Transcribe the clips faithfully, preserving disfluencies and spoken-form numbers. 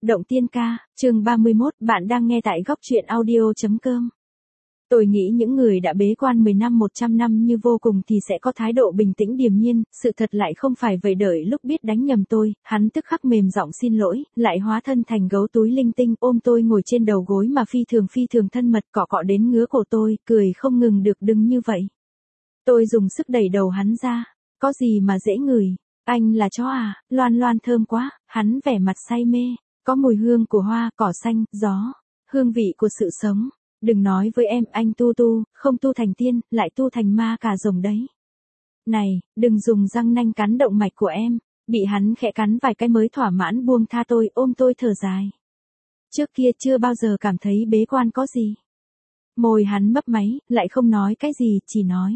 Động Tiên Ca, chương ba mươi mốt, bạn đang nghe tại góc truyện audio.com. Tôi nghĩ những người đã bế quan mười năm một trăm năm như Vô Cùng thì sẽ có thái độ bình tĩnh điềm nhiên, sự thật lại không phải vậy. Đợi lúc biết đánh nhầm tôi, hắn tức khắc mềm giọng xin lỗi, lại hóa thân thành gấu túi linh tinh, ôm tôi ngồi trên đầu gối mà phi thường phi thường thân mật, cọ cọ đến ngứa cổ tôi, cười không ngừng được. Đừng như vậy. Tôi dùng sức đẩy đầu hắn ra. Có gì mà dễ ngửi, anh là chó à? Loan Loan thơm quá. Hắn vẻ mặt say mê. Có mùi hương của hoa, cỏ xanh, gió, hương vị của sự sống. Đừng nói với em, anh tu tu, không tu thành tiên, lại tu thành ma cà rồng đấy. Này, đừng dùng răng nanh cắn động mạch của em. Bị hắn khẽ cắn vài cái mới thỏa mãn buông tha tôi, ôm tôi thở dài. Trước kia chưa bao giờ cảm thấy bế quan có gì. Môi hắn mấp máy, lại không nói cái gì, chỉ nói.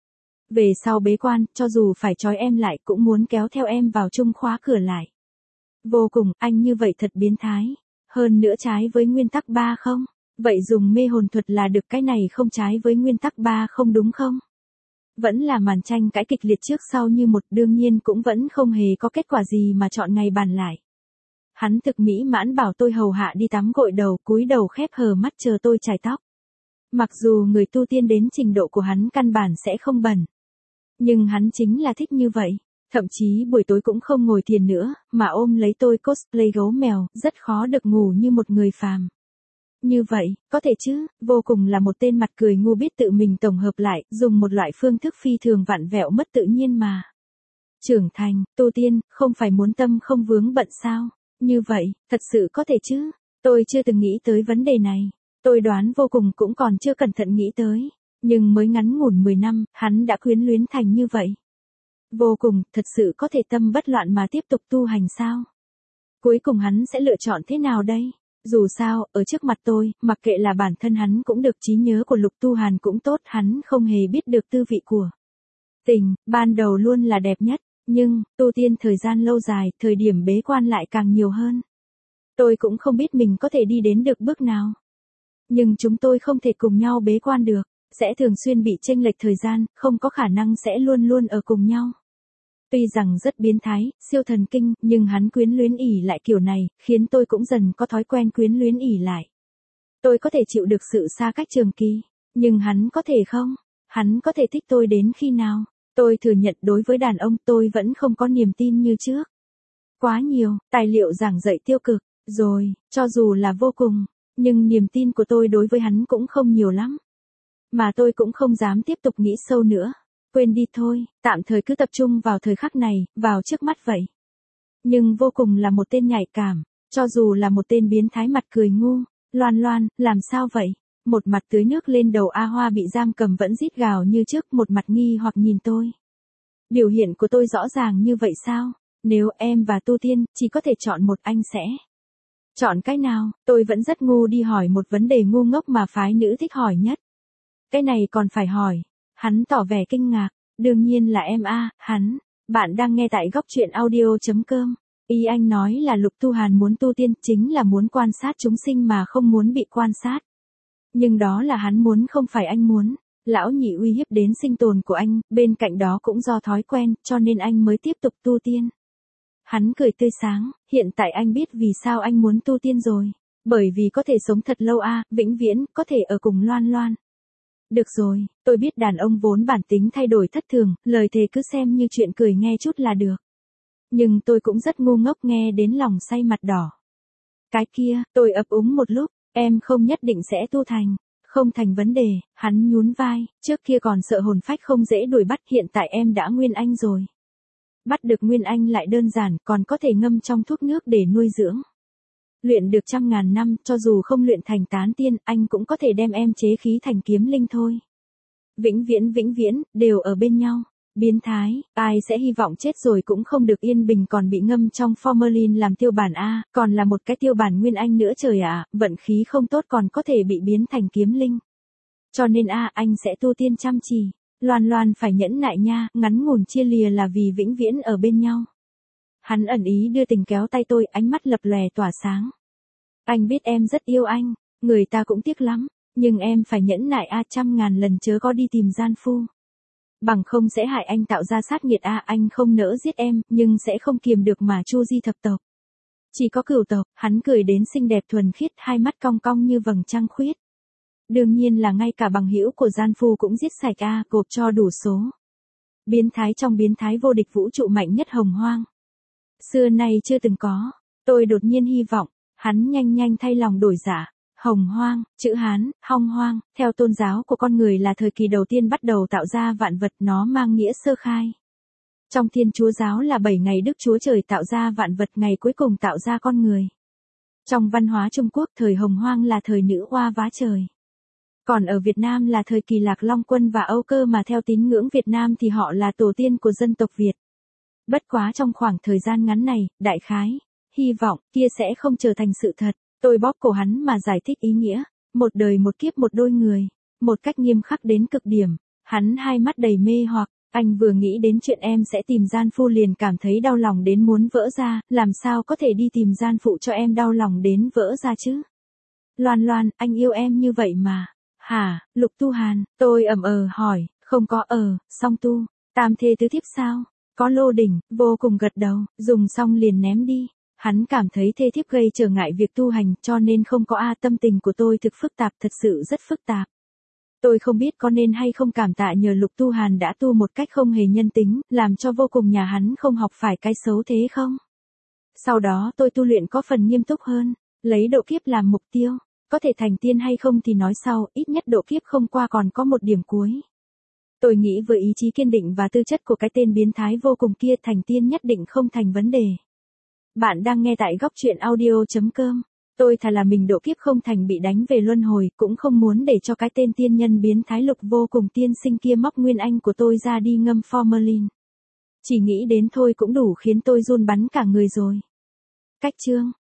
Về sau bế quan, cho dù phải trói em lại cũng muốn kéo theo em vào chung, khóa cửa lại. Vô Cùng, anh như vậy thật biến thái. Hơn nữa trái với nguyên tắc ba không? Vậy dùng mê hồn thuật là được, cái này không trái với nguyên tắc ba không đúng không? Vẫn là màn tranh cãi kịch liệt trước sau như một, đương nhiên cũng vẫn không hề có kết quả gì mà chọn ngày bàn lại. Hắn thực mỹ mãn bảo tôi hầu hạ đi tắm gội đầu, cúi đầu khép hờ mắt chờ tôi chải tóc. Mặc dù người tu tiên đến trình độ của hắn căn bản sẽ không bẩn. Nhưng hắn chính là thích như vậy. Thậm chí buổi tối cũng không ngồi thiền nữa, mà ôm lấy tôi cosplay gấu mèo, rất khó được ngủ như một người phàm. Như vậy, có thể chứ? Vô Cùng là một tên mặt cười ngu biết tự mình tổng hợp lại, dùng một loại phương thức phi thường vặn vẹo mất tự nhiên mà. Trưởng thành, tu tiên, không phải muốn tâm không vướng bận sao? Như vậy, thật sự có thể chứ? Tôi chưa từng nghĩ tới vấn đề này. Tôi đoán Vô Cùng cũng còn chưa cẩn thận nghĩ tới. Nhưng mới ngắn ngủn mười năm, hắn đã quyến luyến thành như vậy. Vô Cùng, thật sự có thể tâm bất loạn mà tiếp tục tu hành sao? Cuối cùng hắn sẽ lựa chọn thế nào đây? Dù sao, ở trước mặt tôi, mặc kệ là bản thân hắn cũng được, trí nhớ của Lục Tu Hàn cũng tốt, hắn không hề biết được tư vị của tình, ban đầu luôn là đẹp nhất, nhưng, tu tiên thời gian lâu dài, thời điểm bế quan lại càng nhiều hơn. Tôi cũng không biết mình có thể đi đến được bước nào. Nhưng chúng tôi không thể cùng nhau bế quan được, sẽ thường xuyên bị chênh lệch thời gian, không có khả năng sẽ luôn luôn ở cùng nhau. Tuy rằng rất biến thái, siêu thần kinh, nhưng hắn quyến luyến ỉ lại kiểu này, khiến tôi cũng dần có thói quen quyến luyến ỉ lại. Tôi có thể chịu được sự xa cách trường kỳ, nhưng hắn có thể không? Hắn có thể thích tôi đến khi nào? Tôi thừa nhận đối với đàn ông tôi vẫn không có niềm tin như trước. Quá nhiều, tài liệu giảng dạy tiêu cực, rồi, cho dù là Vô Cùng, nhưng niềm tin của tôi đối với hắn cũng không nhiều lắm. Mà tôi cũng không dám tiếp tục nghĩ sâu nữa. Quên đi thôi, tạm thời cứ tập trung vào thời khắc này, vào trước mắt vậy. Nhưng Vô Cùng là một tên nhạy cảm, cho dù là một tên biến thái mặt cười ngu. Loan Loan, làm sao vậy? Một mặt tưới nước lên đầu A Hoa bị giam cầm vẫn rít gào như trước, một mặt nghi hoặc nhìn tôi. Biểu hiện của tôi rõ ràng như vậy sao? Nếu em và tu tiên, chỉ có thể chọn một, anh sẽ chọn cái nào? Tôi vẫn rất ngu đi hỏi một vấn đề ngu ngốc mà phái nữ thích hỏi nhất. Cái này còn phải hỏi. Hắn tỏ vẻ kinh ngạc. Đương nhiên là em a. Hắn. Bạn đang nghe tại góc truyện audio.com. Ý anh nói là Lục Tu Hàn muốn tu tiên, chính là muốn quan sát chúng sinh mà không muốn bị quan sát. Nhưng đó là hắn muốn, không phải anh muốn. Lão nhị uy hiếp đến sinh tồn của anh, bên cạnh đó cũng do thói quen, cho nên anh mới tiếp tục tu tiên. Hắn cười tươi sáng, hiện tại anh biết vì sao anh muốn tu tiên rồi. Bởi vì có thể sống thật lâu a, vĩnh viễn, có thể ở cùng Loan Loan. Được rồi, tôi biết đàn ông vốn bản tính thay đổi thất thường, lời thề cứ xem như chuyện cười nghe chút là được. Nhưng tôi cũng rất ngu ngốc, nghe đến lòng say mặt đỏ. Cái kia, tôi ấp úng một lúc, em không nhất định sẽ tu thành. Không thành vấn đề, hắn nhún vai, trước kia còn sợ hồn phách không dễ đuổi bắt, hiện tại em đã nguyên anh rồi. Bắt được nguyên anh lại đơn giản, còn có thể ngâm trong thuốc nước để nuôi dưỡng. Luyện được trăm ngàn năm, cho dù không luyện thành tán tiên, anh cũng có thể đem em chế khí thành kiếm linh thôi. Vĩnh viễn vĩnh viễn, đều ở bên nhau. Biến thái, ai sẽ hy vọng chết rồi cũng không được yên bình, còn bị ngâm trong formalin làm tiêu bản a, còn là một cái tiêu bản nguyên anh nữa, trời ạ, vận khí không tốt còn có thể bị biến thành kiếm linh. Cho nên a, anh sẽ tu tiên chăm chỉ. Loan Loan phải nhẫn nại nha, ngắn ngủn chia lìa là vì vĩnh viễn ở bên nhau. Hắn ẩn ý đưa tình kéo tay tôi, ánh mắt lập lòe tỏa sáng. Anh biết em rất yêu anh, người ta cũng tiếc lắm, nhưng em phải nhẫn nại a, trăm ngàn lần chớ có đi tìm gian phu. Bằng không sẽ hại anh, tạo ra sát nghiệt a, anh không nỡ giết em, nhưng sẽ không kiềm được mà chu di thập tộc. Chỉ có cửu tộc, hắn cười đến xinh đẹp thuần khiết, hai mắt cong cong như vầng trăng khuyết. Đương nhiên là ngay cả bằng hữu của gian phu cũng giết sạch a, gộp cho đủ số. Biến thái trong biến thái, vô địch vũ trụ mạnh nhất hồng hoang. Xưa nay chưa từng có. Tôi đột nhiên hy vọng, hắn nhanh nhanh thay lòng đổi dạ. Hồng hoang, chữ Hán, hong hoang, theo tôn giáo của con người là thời kỳ đầu tiên bắt đầu tạo ra vạn vật, nó mang nghĩa sơ khai. Trong Thiên Chúa giáo là bảy ngày Đức Chúa Trời tạo ra vạn vật, ngày cuối cùng tạo ra con người. Trong văn hóa Trung Quốc, thời hồng hoang là thời nữ oa vá trời. Còn ở Việt Nam là thời kỳ Lạc Long Quân và Âu Cơ, mà theo tín ngưỡng Việt Nam thì họ là tổ tiên của dân tộc Việt. Bất quá trong khoảng thời gian ngắn này, đại khái, hy vọng, kia sẽ không trở thành sự thật. Tôi bóp cổ hắn mà giải thích ý nghĩa. Một đời một kiếp một đôi người. Một cách nghiêm khắc đến cực điểm. Hắn hai mắt đầy mê hoặc. Anh vừa nghĩ đến chuyện em sẽ tìm gian phu liền cảm thấy đau lòng đến muốn vỡ ra. Làm sao có thể đi tìm gian phụ cho em đau lòng đến vỡ ra chứ? Loan Loan, anh yêu em như vậy mà. Hả, Lục Tu Hàn, tôi ẩm ờ hỏi. Không có ờ, song tu. Tam thê tứ thiếp sao? Có Lô Đỉnh, vô cùng gật đầu. Dùng xong liền ném đi. Hắn cảm thấy thê thiếp gây trở ngại việc tu hành, cho nên không có a. Tâm tình của tôi thực phức tạp, thật sự rất phức tạp. Tôi không biết có nên hay không cảm tạ nhờ Lục Tu Hàn đã tu một cách không hề nhân tính, làm cho vô cùng nhà hắn không học phải cái xấu thế không? Sau đó tôi tu luyện có phần nghiêm túc hơn, lấy độ kiếp làm mục tiêu. Có thể thành tiên hay không thì nói sau, ít nhất độ kiếp không qua còn có một điểm cuối. Tôi nghĩ với ý chí kiên định và tư chất của cái tên biến thái vô cùng kia, thành tiên nhất định không thành vấn đề. Bạn đang nghe tại góc truyện audio.com. Tôi thà là mình độ kiếp không thành bị đánh về luân hồi, cũng không muốn để cho cái tên tiên nhân biến thái Lục vô cùng tiên sinh kia móc nguyên anh của tôi ra đi ngâm formalin. Chỉ nghĩ đến thôi cũng đủ khiến tôi run bắn cả người rồi. Cách chương